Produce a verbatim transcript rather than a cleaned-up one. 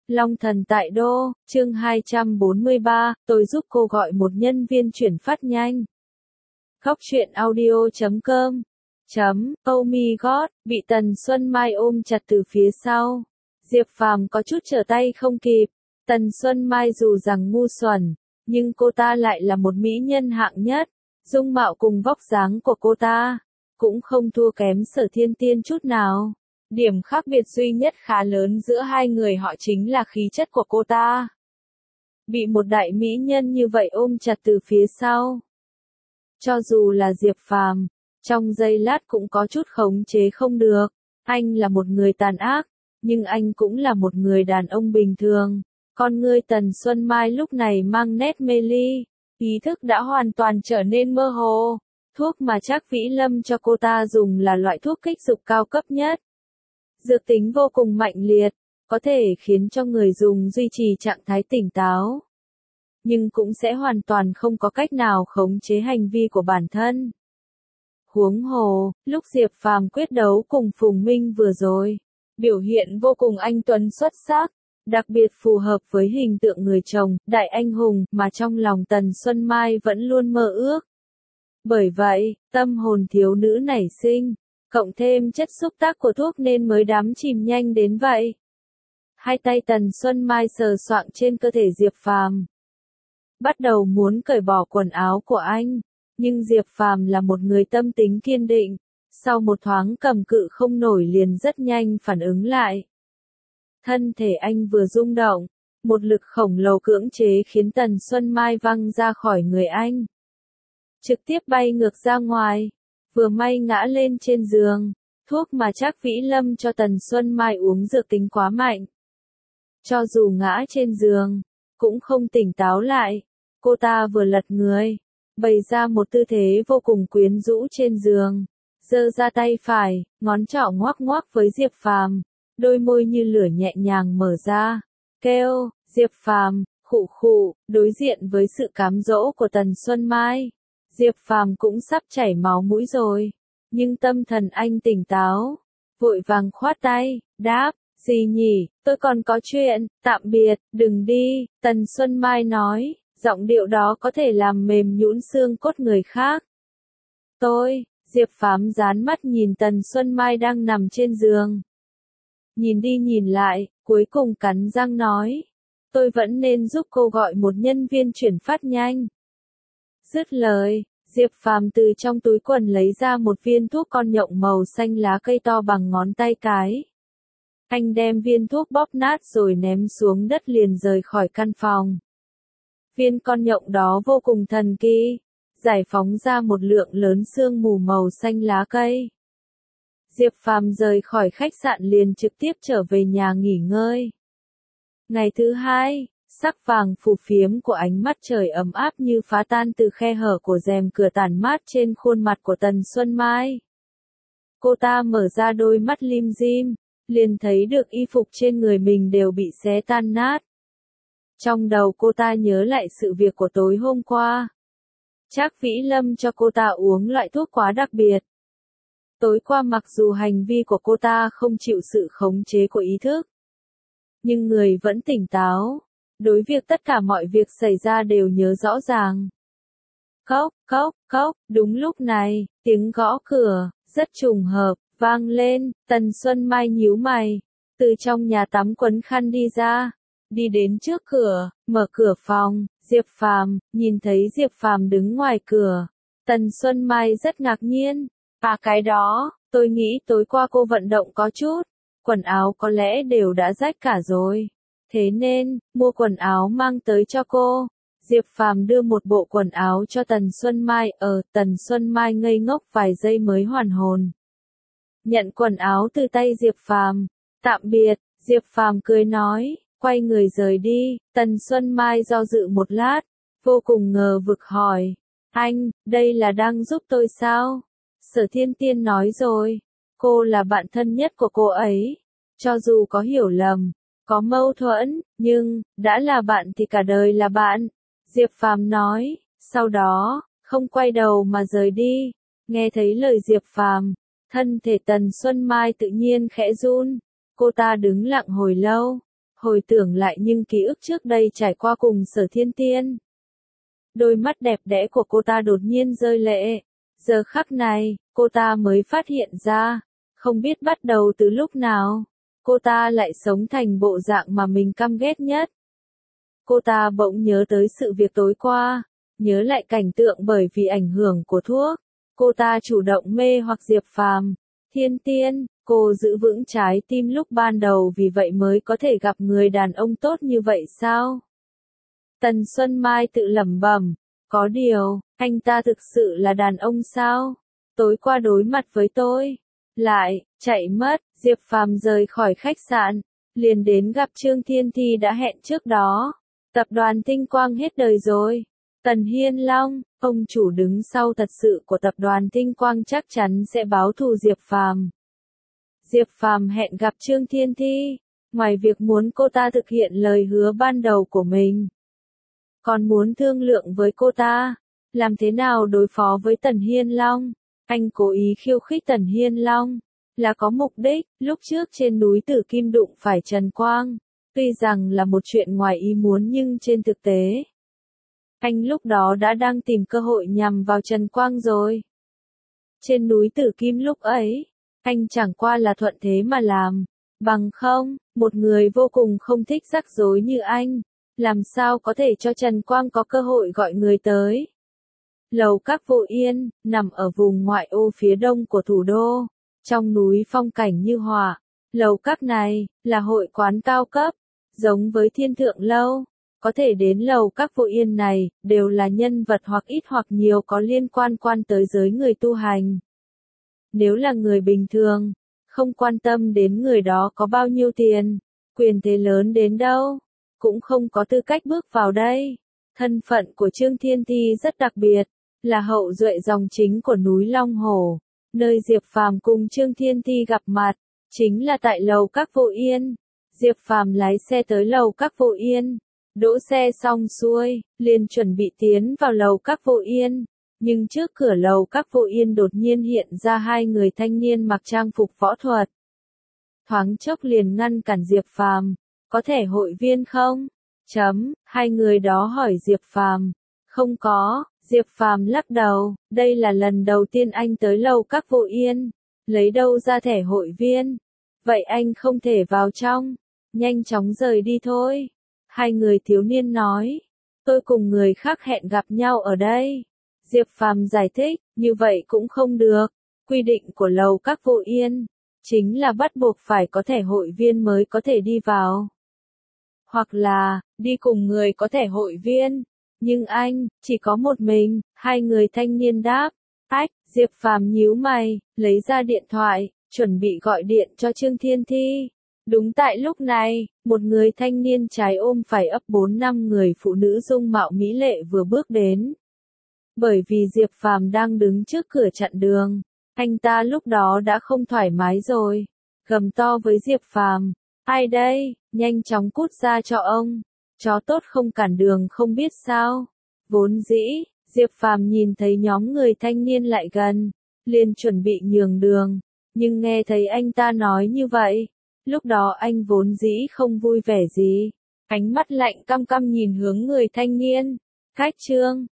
Long Thần tại Đô, chương hai trăm bốn mươi ba, tôi giúp cô gọi một nhân viên chuyển phát nhanh. Góc truyện audio chấm com chấm, oh my god, bị Tần Xuân Mai ôm chặt từ phía sau. Diệp Phàm có chút trở tay không kịp. Tần Xuân Mai dù rằng ngu xuẩn, nhưng cô ta lại là một mỹ nhân hạng nhất. Dung mạo cùng vóc dáng của cô ta cũng không thua kém Sở Thiên Tiên chút nào. Điểm khác biệt duy nhất khá lớn giữa hai người họ chính là khí chất của cô ta. Bị một đại mỹ nhân như vậy ôm chặt từ phía sau. Cho dù là Diệp Phàm, trong giây lát cũng có chút khống chế không được. Anh là một người tàn ác, nhưng anh cũng là một người đàn ông bình thường. Con ngươi Tần Xuân Mai lúc này mang nét mê ly, ý thức đã hoàn toàn trở nên mơ hồ. Thuốc mà Trác Vĩ Lâm cho cô ta dùng là loại thuốc kích dục cao cấp nhất. Dược tính vô cùng mạnh liệt, có thể khiến cho người dùng duy trì trạng thái tỉnh táo. Nhưng cũng sẽ hoàn toàn không có cách nào khống chế hành vi của bản thân. Huống hồ, lúc Diệp Phàm quyết đấu cùng Phùng Minh vừa rồi, biểu hiện vô cùng anh tuấn xuất sắc, đặc biệt phù hợp với hình tượng người chồng, đại anh hùng mà trong lòng Tần Xuân Mai vẫn luôn mơ ước. Bởi vậy, tâm hồn thiếu nữ nảy sinh, cộng thêm chất xúc tác của thuốc nên mới đắm chìm nhanh đến vậy. Hai tay Tần Xuân Mai sờ soạng trên cơ thể Diệp Phàm, bắt đầu muốn cởi bỏ quần áo của anh, nhưng Diệp Phàm là một người tâm tính kiên định, sau một thoáng cầm cự không nổi liền rất nhanh phản ứng lại. Thân thể anh vừa rung động, một lực khổng lồ cưỡng chế khiến Tần Xuân Mai văng ra khỏi người anh, trực tiếp bay ngược ra ngoài. Vừa may ngã lên trên giường, thuốc mà Trác Vĩ Lâm cho Tần Xuân Mai uống dược tính quá mạnh. Cho dù ngã trên giường, cũng không tỉnh táo lại. Cô ta vừa lật người, bày ra một tư thế vô cùng quyến rũ trên giường, giơ ra tay phải, ngón trỏ ngoắc ngoắc với Diệp Phàm, đôi môi như lửa nhẹ nhàng mở ra, kêu, Diệp Phàm, khụ khụ, đối diện với sự cám dỗ của Tần Xuân Mai. Diệp Phàm cũng sắp chảy máu mũi rồi, nhưng tâm thần anh tỉnh táo, vội vàng khoát tay, đáp, gì nhỉ, tôi còn có chuyện, tạm biệt, đừng đi, Tần Xuân Mai nói, giọng điệu đó có thể làm mềm nhũn xương cốt người khác. Tôi, Diệp Phàm dán mắt nhìn Tần Xuân Mai đang nằm trên giường. Nhìn đi nhìn lại, cuối cùng cắn răng nói, tôi vẫn nên giúp cô gọi một nhân viên chuyển phát nhanh. Dứt lời, Diệp Phàm từ trong túi quần lấy ra một viên thuốc con nhộng màu xanh lá cây to bằng ngón tay cái. Anh đem viên thuốc bóp nát rồi ném xuống đất liền rời khỏi căn phòng. Viên con nhộng đó vô cùng thần kỳ, giải phóng ra một lượng lớn sương mù màu xanh lá cây. Diệp Phàm rời khỏi khách sạn liền trực tiếp trở về nhà nghỉ ngơi. Ngày thứ hai, sắc vàng phù phiếm của ánh mắt trời ấm áp như phá tan từ khe hở của rèm cửa tản mát trên khuôn mặt của Tần Xuân Mai. Cô ta mở ra đôi mắt lim dim, liền thấy được y phục trên người mình đều bị xé tan nát. Trong đầu cô ta nhớ lại sự việc của tối hôm qua. Trác Vĩ Lâm cho cô ta uống loại thuốc quá đặc biệt. Tối qua mặc dù hành vi của cô ta không chịu sự khống chế của ý thức, nhưng người vẫn tỉnh táo. Đối việc tất cả mọi việc xảy ra đều nhớ rõ ràng. Cốc, cốc, cốc, đúng lúc này, tiếng gõ cửa, rất trùng hợp, vang lên, Tần Xuân Mai nhíu mày, từ trong nhà tắm quấn khăn đi ra, đi đến trước cửa, mở cửa phòng, Diệp Phàm, nhìn thấy Diệp Phàm đứng ngoài cửa. Tần Xuân Mai rất ngạc nhiên, à cái đó, tôi nghĩ tối qua cô vận động có chút, quần áo có lẽ đều đã rách cả rồi. Thế nên, mua quần áo mang tới cho cô. Diệp Phàm đưa một bộ quần áo cho Tần Xuân Mai, ở Tần Xuân Mai ngây ngốc vài giây mới hoàn hồn. Nhận quần áo từ tay Diệp Phàm, tạm biệt, Diệp Phàm cười nói, quay người rời đi. Tần Xuân Mai do dự một lát, vô cùng ngờ vực hỏi, anh, đây là đang giúp tôi sao? Sở Thiên Tiên nói rồi, cô là bạn thân nhất của cô ấy, cho dù có hiểu lầm, có mâu thuẫn, nhưng, đã là bạn thì cả đời là bạn. Diệp Phàm nói, sau đó, không quay đầu mà rời đi. Nghe thấy lời Diệp Phàm, thân thể Tần Xuân Mai tự nhiên khẽ run. Cô ta đứng lặng hồi lâu, hồi tưởng lại những ký ức trước đây trải qua cùng Sở Thiên Tiên. Đôi mắt đẹp đẽ của cô ta đột nhiên rơi lệ. Giờ khắc này, cô ta mới phát hiện ra, không biết bắt đầu từ lúc nào, cô ta lại sống thành bộ dạng mà mình căm ghét nhất. Cô ta bỗng nhớ tới sự việc tối qua, nhớ lại cảnh tượng bởi vì ảnh hưởng của thuốc. Cô ta chủ động mê hoặc Diệp Phàm. Thiên Tiên, cô giữ vững trái tim lúc ban đầu vì vậy mới có thể gặp người đàn ông tốt như vậy sao? Tần Xuân Mai tự lẩm bẩm, có điều, anh ta thực sự là đàn ông sao? Tối qua đối mặt với tôi, lại, chạy mất, Diệp Phàm rời khỏi khách sạn, liền đến gặp Trương Thiên Thi đã hẹn trước đó. Tập đoàn Tinh Quang hết đời rồi. Tần Hiên Long, ông chủ đứng sau thật sự của tập đoàn Tinh Quang chắc chắn sẽ báo thù Diệp Phàm. Diệp Phàm hẹn gặp Trương Thiên Thi, ngoài việc muốn cô ta thực hiện lời hứa ban đầu của mình, còn muốn thương lượng với cô ta, làm thế nào đối phó với Tần Hiên Long. Anh cố ý khiêu khích Tần Hiên Long, là có mục đích. Lúc trước trên núi Tử Kim đụng phải Trần Quang, tuy rằng là một chuyện ngoài ý muốn nhưng trên thực tế, anh lúc đó đã đang tìm cơ hội nhằm vào Trần Quang rồi. Trên núi Tử Kim lúc ấy, anh chẳng qua là thuận thế mà làm, bằng không, một người vô cùng không thích rắc rối như anh, làm sao có thể cho Trần Quang có cơ hội gọi người tới. Lầu Các Vô Yên, nằm ở vùng ngoại ô phía đông của thủ đô, trong núi phong cảnh như họa. Lầu Các này, là hội quán cao cấp, giống với Thiên Thượng Lâu. Có thể đến Lầu Các Vô Yên này, đều là nhân vật hoặc ít hoặc nhiều có liên quan quan tới giới người tu hành. Nếu là người bình thường, không quan tâm đến người đó có bao nhiêu tiền, quyền thế lớn đến đâu, cũng không có tư cách bước vào đây. Thân phận của Trương Thiên Thi rất đặc biệt, là hậu duệ dòng chính của núi Long Hổ, nơi Diệp Phàm cùng Trương Thiên Thi gặp mặt, chính là tại Lầu Các Vô Yên. Diệp Phàm lái xe tới Lầu Các Vô Yên, đỗ xe xong xuôi, liền chuẩn bị tiến vào Lầu Các Vô Yên, nhưng trước cửa Lầu Các Vô Yên đột nhiên hiện ra hai người thanh niên mặc trang phục võ thuật. Thoáng chốc liền ngăn cản Diệp Phàm, có thể hội viên không? Chấm, hai người đó hỏi Diệp Phàm, không có. Diệp Phàm lắc đầu, đây là lần đầu tiên anh tới Lầu Các Vô Yên, lấy đâu ra thẻ hội viên, vậy anh không thể vào trong, nhanh chóng rời đi thôi. Hai người thiếu niên nói, tôi cùng người khác hẹn gặp nhau ở đây. Diệp Phàm giải thích, như vậy cũng không được, quy định của Lầu Các Vô Yên, chính là bắt buộc phải có thẻ hội viên mới có thể đi vào. Hoặc là, đi cùng người có thẻ hội viên. Nhưng anh, chỉ có một mình, hai người thanh niên đáp. Ách, Diệp Phàm nhíu mày, lấy ra điện thoại, chuẩn bị gọi điện cho Trương Thiên Thi. Đúng tại lúc này, một người thanh niên trái ôm phải ấp bốn năm người phụ nữ dung mạo mỹ lệ vừa bước đến. Bởi vì Diệp Phàm đang đứng trước cửa chặn đường, anh ta lúc đó đã không thoải mái rồi. Gầm to với Diệp Phàm, ai đây, nhanh chóng cút ra cho ông. Chó tốt không cản đường không biết sao. Vốn dĩ, Diệp Phàm nhìn thấy nhóm người thanh niên lại gần, liền chuẩn bị nhường đường, nhưng nghe thấy anh ta nói như vậy, lúc đó anh vốn dĩ không vui vẻ gì, ánh mắt lạnh căm căm nhìn hướng người thanh niên. Khách Trương,